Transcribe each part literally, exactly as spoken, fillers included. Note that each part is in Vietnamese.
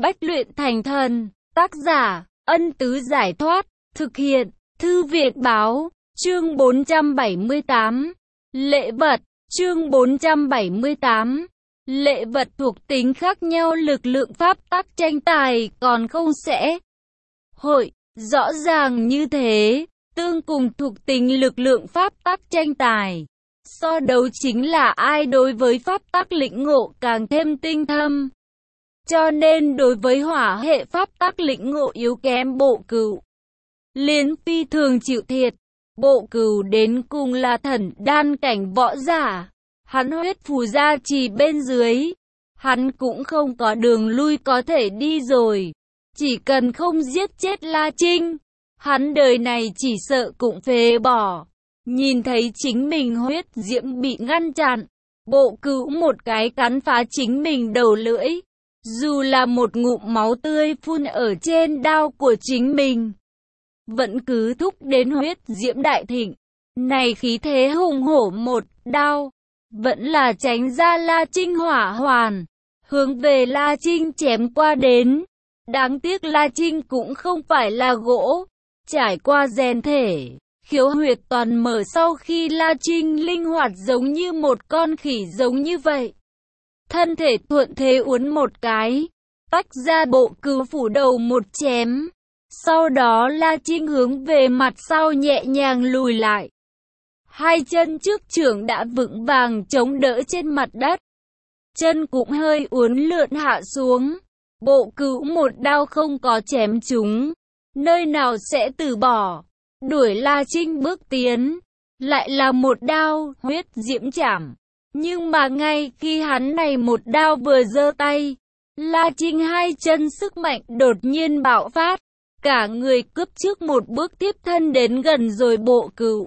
bách luyện thành thần. Tác giả, Ân Tứ Giải Thoát. Thực hiện, Thư Viện Báo. Chương bốn trăm bảy mươi tám. Lễ vật. Chương bốn trăm bảy mươi tám. Lễ vật thuộc tính khác nhau lực lượng pháp tắc tranh tài còn không sẽ hội. Rõ ràng như thế, tương cùng thuộc tính lực lượng pháp tắc tranh tài. So đấu chính là ai đối với pháp tắc lĩnh ngộ càng thêm tinh thâm. Cho nên đối với hỏa hệ pháp tắc lĩnh ngộ yếu kém Bộ Cửu liền phi thường chịu thiệt. Bộ Cửu đến cùng là thần đan cảnh võ giả. Hắn huyết phù gia trì bên dưới. Hắn cũng không có đường lui có thể đi rồi. Chỉ cần không giết chết La Trinh, hắn đời này chỉ sợ cũng phế bỏ. Nhìn thấy chính mình huyết diễm bị ngăn chặn, Bộ Cửu một cái cắn phá chính mình đầu lưỡi. Dù là một ngụm máu tươi phun ở trên đao của chính mình, vẫn cứ thúc đến huyết diễm đại thịnh. Này khí thế hùng hổ một đao, vẫn là tránh ra La Trinh hỏa hoàn, hướng về La Trinh chém qua đến. Đáng tiếc La Trinh cũng không phải là gỗ, trải qua rèn thể, khiếu huyệt toàn mở sau khi La Trinh linh hoạt giống như một con khỉ giống như vậy. Thân thể thuận thế uốn một cái, tách ra Bộ Cửu phủ đầu một chém. Sau đó La Trinh hướng về mặt sau nhẹ nhàng lùi lại. Hai chân trước trưởng đã vững vàng chống đỡ trên mặt đất. Chân cũng hơi uốn lượn hạ xuống. Bộ Cửu một đao không có chém trúng, nơi nào sẽ từ bỏ. Đuổi La Trinh bước tiến, lại là một đao huyết diễm chảm. Nhưng mà ngay khi hắn này một đao vừa giơ tay, La Trinh hai chân sức mạnh đột nhiên bạo phát. Cả người cướp trước một bước tiếp thân đến gần rồi Bộ Cửu.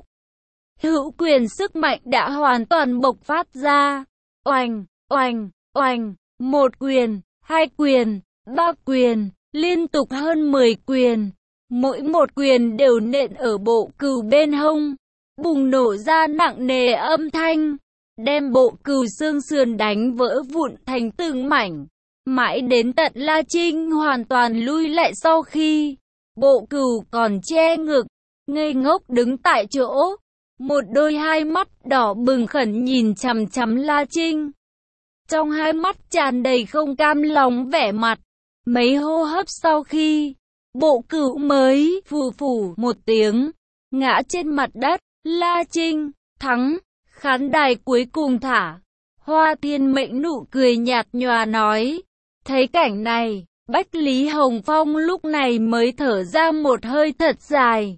Hữu quyền sức mạnh đã hoàn toàn bộc phát ra. Oành, oành, oành, một quyền, hai quyền, ba quyền, liên tục hơn mười quyền. Mỗi một quyền đều nện ở Bộ Cửu bên hông, bùng nổ ra nặng nề âm thanh, đem Bộ Cửu xương sườn đánh vỡ vụn thành từng mảnh. Mãi đến tận La Trinh hoàn toàn lui lại sau khi Bộ Cửu còn che ngực, ngây ngốc đứng tại chỗ, một đôi hai mắt đỏ bừng khẩn nhìn chằm chằm La Trinh. Trong hai mắt tràn đầy không cam lòng vẻ mặt. Mấy hô hấp sau khi, Bộ Cửu mới phù phù một tiếng, ngã trên mặt đất. La Trinh thắng. Khán đài cuối cùng thả. Hoa Thiên Mệnh nụ cười nhạt nhòa nói. Thấy cảnh này, Bách Lý Hồng Phong lúc này mới thở ra một hơi thật dài.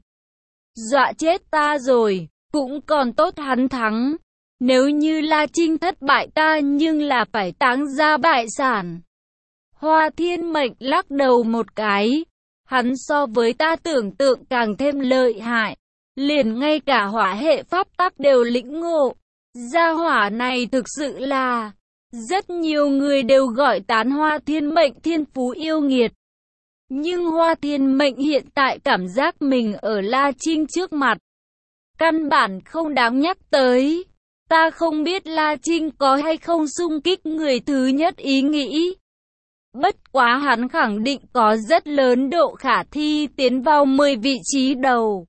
Dọa chết ta rồi, cũng còn tốt hắn thắng. Nếu như La Trinh thất bại ta nhưng là phải táng ra bại sản. Hoa Thiên Mệnh lắc đầu một cái. Hắn so với ta tưởng tượng càng thêm lợi hại. Liền ngay cả hỏa hệ pháp tắc đều lĩnh ngộ. Gia hỏa này thực sự là... Rất nhiều người đều gọi tán Hoa Thiên Mệnh thiên phú yêu nghiệt. Nhưng Hoa Thiên Mệnh hiện tại cảm giác mình ở La Trinh trước mặt. Căn bản không đáng nhắc tới. Ta không biết La Trinh có hay không xung kích người thứ nhất ý nghĩ. Bất quá hắn khẳng định có rất lớn độ khả thi tiến vào mười vị trí đầu.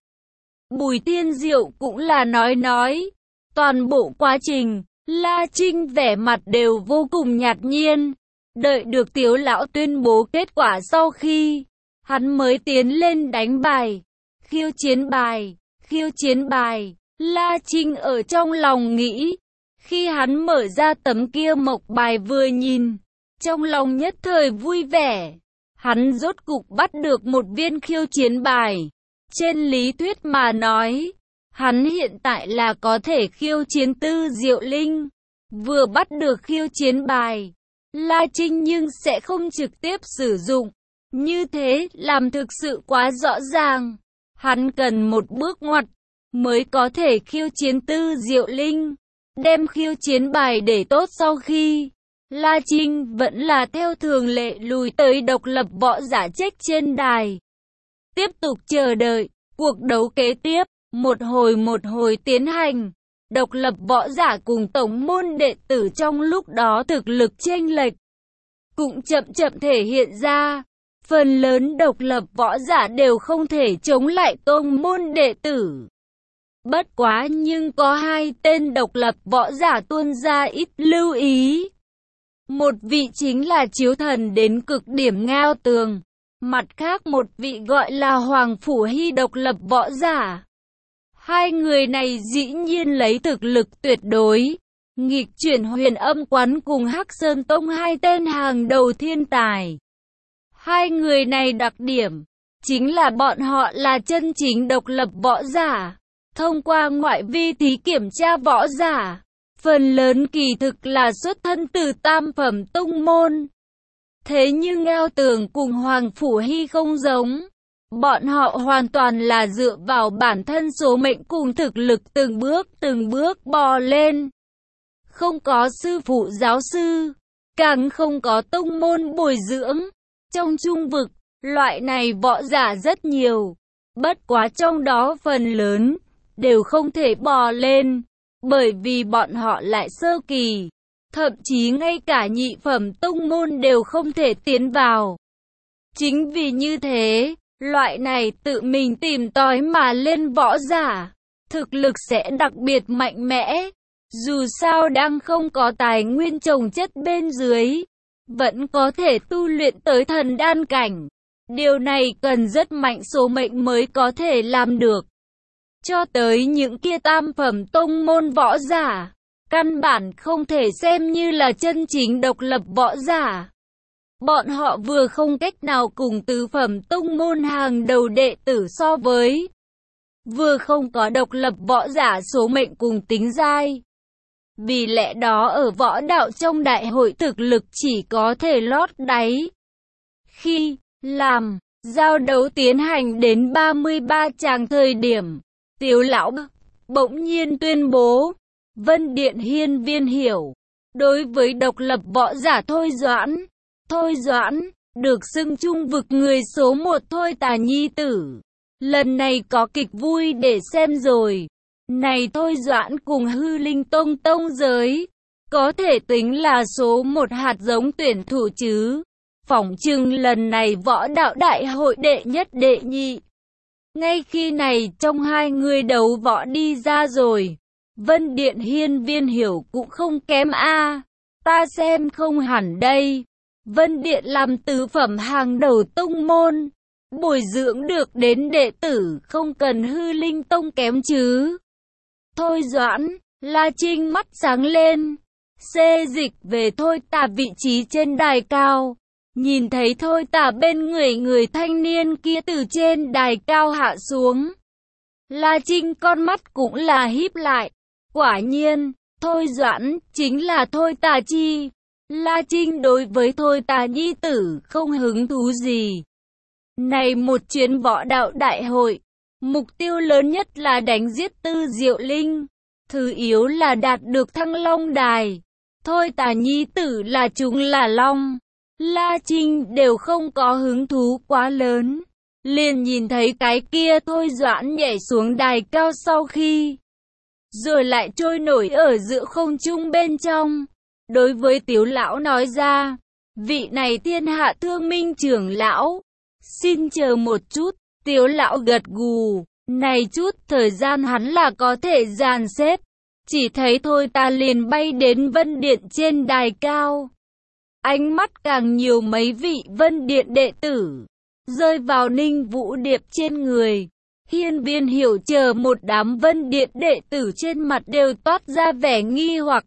Bùi Thiên Diệu cũng là nói nói. Toàn bộ quá trình, La Trinh vẻ mặt đều vô cùng nhạt nhiên. Đợi được Tiếu lão tuyên bố kết quả sau khi, hắn mới tiến lên đánh bài. Khiêu chiến bài, khiêu chiến bài. La Trinh ở trong lòng nghĩ. Khi hắn mở ra tấm kia mộc bài vừa nhìn, trong lòng nhất thời vui vẻ. Hắn rốt cục bắt được một viên khiêu chiến bài. Trên lý thuyết mà nói, hắn hiện tại là có thể khiêu chiến Tư Diệu Linh. Vừa bắt được khiêu chiến bài, La Trinh nhưng sẽ không trực tiếp sử dụng. Như thế làm thực sự quá rõ ràng. Hắn cần một bước ngoặt mới có thể khiêu chiến Tư Diệu Linh. Đem khiêu chiến bài để tốt sau khi, La Trinh vẫn là theo thường lệ lùi tới độc lập võ giả trách trên đài. Tiếp tục chờ đợi, cuộc đấu kế tiếp, một hồi một hồi tiến hành. Độc lập võ giả cùng tổng môn đệ tử trong lúc đó thực lực chênh lệch cũng chậm chậm thể hiện ra. Phần lớn độc lập võ giả đều không thể chống lại tông môn đệ tử. Bất quá nhưng có hai tên độc lập võ giả tuôn ra ít lưu ý. Một vị chính là chiếu thần đến cực điểm Ngao Tường. Mặt khác một vị gọi là Hoàng Phủ Hy độc lập võ giả. Hai người này dĩ nhiên lấy thực lực tuyệt đối, nghịch chuyển Huyền Âm Quán cùng Hắc Sơn Tông hai tên hàng đầu thiên tài. Hai người này đặc điểm, chính là bọn họ là chân chính độc lập võ giả. Thông qua ngoại vi thí kiểm tra võ giả, phần lớn kỳ thực là xuất thân từ tam phẩm tông môn. Thế nhưng Ngao Tường cùng Hoàng Phủ Hy không giống. Bọn họ hoàn toàn là dựa vào bản thân số mệnh cùng thực lực từng bước từng bước bò lên. Không có sư phụ giáo sư, càng không có tông môn bồi dưỡng. Trong trung vực, loại này võ giả rất nhiều. Bất quá trong đó phần lớn, đều không thể bò lên. Bởi vì bọn họ lại sơ kỳ. Thậm chí ngay cả nhị phẩm tông môn đều không thể tiến vào. Chính vì như thế, loại này tự mình tìm tòi mà lên võ giả, thực lực sẽ đặc biệt mạnh mẽ. Dù sao đang không có tài nguyên trồng chất bên dưới, vẫn có thể tu luyện tới thần đan cảnh. Điều này cần rất mạnh số mệnh mới có thể làm được. Cho tới những kia tam phẩm tông môn võ giả, căn bản không thể xem như là chân chính độc lập võ giả. Bọn họ vừa không cách nào cùng tứ phẩm tông môn hàng đầu đệ tử so với, vừa không có độc lập võ giả số mệnh cùng tính giai. Vì lẽ đó ở võ đạo trong đại hội thực lực chỉ có thể lót đáy. Khi làm giao đấu tiến hành đến ba mươi ba tràng thời điểm, Tiếu lão bỗng nhiên tuyên bố, Vân Điện hiên viên hiểu, đối với độc lập võ giả Thôi Doãn, Thôi Doãn, được xưng trung vực người số một Thôi Tà nhi tử. Lần này có kịch vui để xem rồi. Này Thôi Doãn cùng Hư Linh Tông tông giới, có thể tính là số một hạt giống tuyển thủ chứ. Phỏng chừng lần này võ đạo đại hội đệ nhất đệ nhị. Ngay khi này trong hai người đấu võ đi ra rồi, Vân Điện hiên viên hiểu cũng không kém a. Ta xem không hẳn đây. Vân Điện làm tứ phẩm hàng đầu tông môn, bồi dưỡng được đến đệ tử không cần Hư Linh Tông kém chứ. Thôi Doãn, La Trinh mắt sáng lên, xê dịch về Thôi Tà vị trí trên đài cao. Nhìn thấy Thôi Tà bên người người thanh niên kia từ trên đài cao hạ xuống. La Trinh con mắt cũng là híp lại. Quả nhiên, Thôi Doãn chính là Thôi Tà chi. La Trinh đối với Thôi Tà nhi tử không hứng thú gì. Này một chuyến võ đạo đại hội, mục tiêu lớn nhất là đánh giết Tư Diệu Linh. Thứ yếu là đạt được Thăng Long đài. Thôi Tà nhi tử là chúng là long. La Trinh đều không có hứng thú quá lớn. Liền nhìn thấy cái kia Thôi Doãn nhảy xuống đài cao sau khi, rồi lại trôi nổi ở giữa không trung bên trong. Đối với Tiếu lão nói ra, vị này thiên hạ thương minh trưởng lão, xin chờ một chút. Tiếu lão gật gù, này chút thời gian hắn là có thể dàn xếp. Chỉ thấy Thôi ta liền bay đến Vân Điện trên đài cao. Ánh mắt càng nhiều mấy vị Vân Điện đệ tử, rơi vào Ninh Vũ Điệp trên người. Hiên viên hiểu chờ một đám Vân Điện đệ tử trên mặt đều toát ra vẻ nghi hoặc,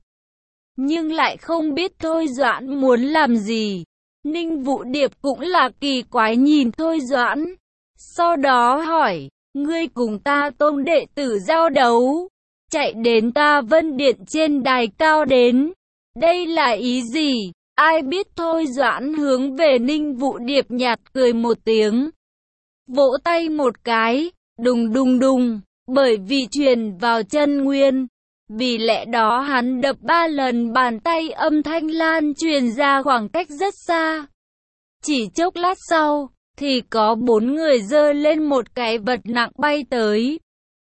nhưng lại không biết Thôi Doãn muốn làm gì. Ninh Vũ Điệp cũng là kỳ quái nhìn Thôi Doãn, sau đó hỏi, ngươi cùng ta tông đệ tử giao đấu, chạy đến ta Vân Điện trên đài cao đến, đây là ý gì? Ai biết? Thôi Doãn hướng về Ninh Vũ Điệp nhạt cười một tiếng, vỗ tay một cái, đùng đùng đùng, bởi vì truyền vào chân nguyên. Vì lẽ đó hắn đập ba lần bàn tay, âm thanh lan truyền ra khoảng cách rất xa. Chỉ chốc lát sau, thì có bốn người giơ lên một cái vật nặng bay tới.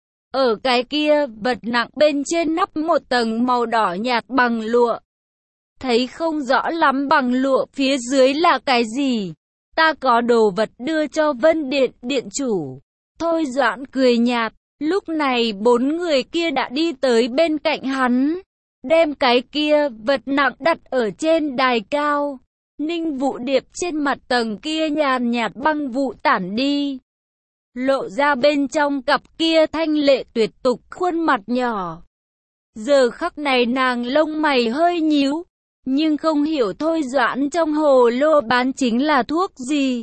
Ở cái kia, vật nặng bên trên nắp một tầng màu đỏ nhạt bằng lụa. thấy không rõ lắm bằng lụa phía dưới là cái gì. Ta có đồ vật đưa cho Vân Điện điện chủ. Thôi Doãn cười nhạt, lúc này bốn người kia đã đi tới bên cạnh hắn, đem cái kia vật nặng đặt ở trên đài cao. Ninh Vũ Điệp trên mặt tầng kia nhàn nhạt băng vụ tản đi, lộ ra bên trong cặp kia thanh lệ tuyệt tục khuôn mặt nhỏ. Giờ khắc này nàng lông mày hơi nhíu, nhưng không hiểu Thôi Doãn trong hồ lô bán chính là thuốc gì,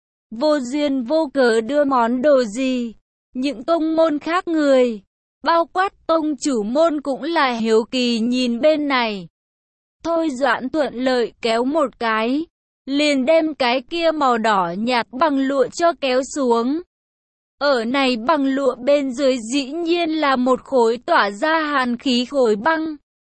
vô duyên vô cớ đưa món đồ gì. Những tông môn khác người, bao quát tông chủ môn cũng là hiếu kỳ nhìn bên này. Thôi Doãn thuận lợi kéo một cái, liền đem cái kia màu đỏ nhạt bằng lụa cho kéo xuống. Ở này bằng lụa bên dưới dĩ nhiên là một khối tỏa ra hàn khí khối băng.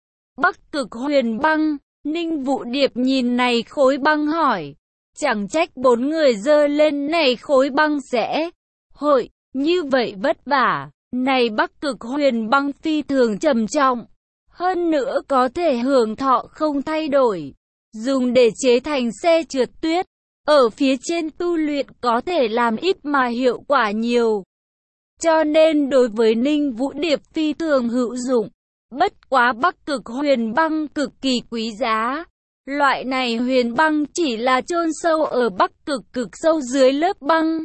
Bắc Cực Huyền Băng. Ninh Vũ Điệp nhìn này khối băng hỏi, chẳng trách bốn người dơ lên này khối băng sẽ hội như vậy vất vả. Này Bắc Cực Huyền Băng phi thường trầm trọng, hơn nữa có thể hưởng thọ không thay đổi, dùng để chế thành xe trượt tuyết. Ở phía trên tu luyện có thể làm ít mà hiệu quả nhiều, cho nên đối với Ninh Vũ Điệp phi thường hữu dụng. Bất quá Bắc Cực Huyền Băng cực kỳ quý giá. Loại này huyền băng chỉ là chôn sâu ở Bắc Cực cực sâu dưới lớp băng.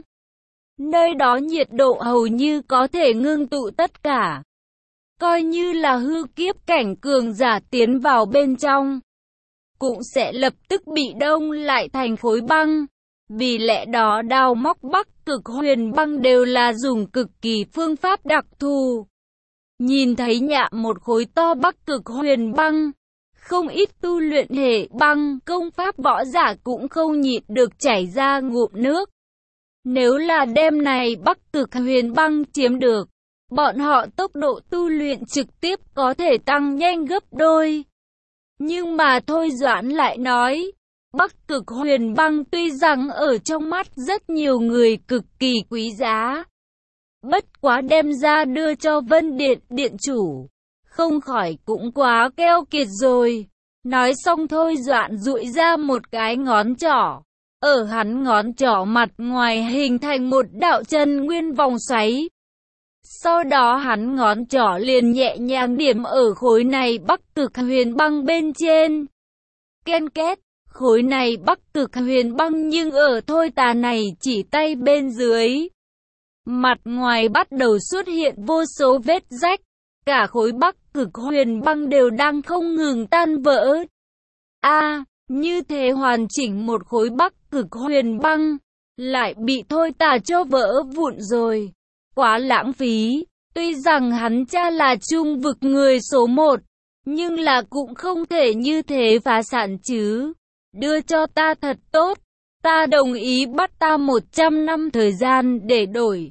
Nơi đó nhiệt độ hầu như có thể ngưng tụ tất cả. Coi như là hư kiếp cảnh cường giả tiến vào bên trong, cũng sẽ lập tức bị đông lại thành khối băng. Vì lẽ đó đào móc Bắc Cực Huyền Băng đều là dùng cực kỳ phương pháp đặc thù. Nhìn thấy nhạ một khối to Bắc Cực Huyền Băng, không ít tu luyện hệ băng công pháp võ giả cũng không nhịn được chảy ra ngụm nước. Nếu là đêm này Bắc Cực Huyền Băng chiếm được, bọn họ tốc độ tu luyện trực tiếp có thể tăng nhanh gấp đôi. Nhưng mà Thôi Doãn lại nói, Bắc Cực Huyền Băng tuy rằng ở trong mắt rất nhiều người cực kỳ quý giá, bất quá đem ra đưa cho Vân Điện điện chủ, không khỏi cũng quá keo kiệt rồi. Nói xong Thôi Doãn dụi ra một cái ngón trỏ, ở hắn ngón trỏ mặt ngoài hình thành một đạo chân nguyên vòng xoáy. Sau đó hắn ngón trỏ liền nhẹ nhàng điểm ở khối này Bắc Cực Huyền Băng bên trên. Ken két, khối này Bắc Cực Huyền Băng nhưng ở Thôi Tà này chỉ tay bên dưới, mặt ngoài bắt đầu xuất hiện vô số vết rách, cả khối Bắc Cực Huyền Băng đều đang không ngừng tan vỡ. A, à, như thế hoàn chỉnh một khối Bắc Cực Huyền Băng lại bị Thôi Tà cho vỡ vụn rồi, quá lãng phí. Tuy rằng hắn cha là trung vực người số một, nhưng là cũng không thể như thế phá sản chứ. Đưa cho ta thật tốt, ta đồng ý bắt ta một trăm năm thời gian để đổi.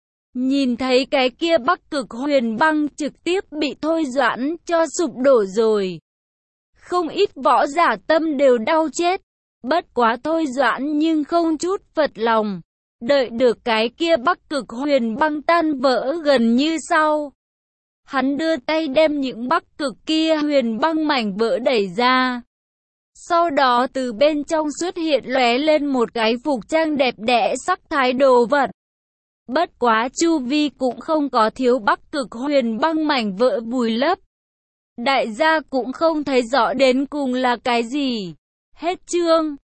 Nhìn thấy cái kia Bắc Cực Huyền Băng trực tiếp bị Thôi Doãn cho sụp đổ rồi, không ít võ giả tâm đều đau chết. Bất quá Thôi Doãn nhưng không chút phật lòng, đợi được cái kia Bắc Cực Huyền Băng tan vỡ gần như sau, hắn đưa tay đem những Bắc Cực kia huyền băng mảnh vỡ đẩy ra. Sau đó từ bên trong xuất hiện lóe lên một cái phục trang đẹp đẽ sắc thái đồ vật. Bất quá chu vi cũng không có thiếu Bắc Cực Huyền Băng mảnh vỡ vùi lấp. Đại gia cũng không thấy rõ đến cùng là cái gì. Hết chương.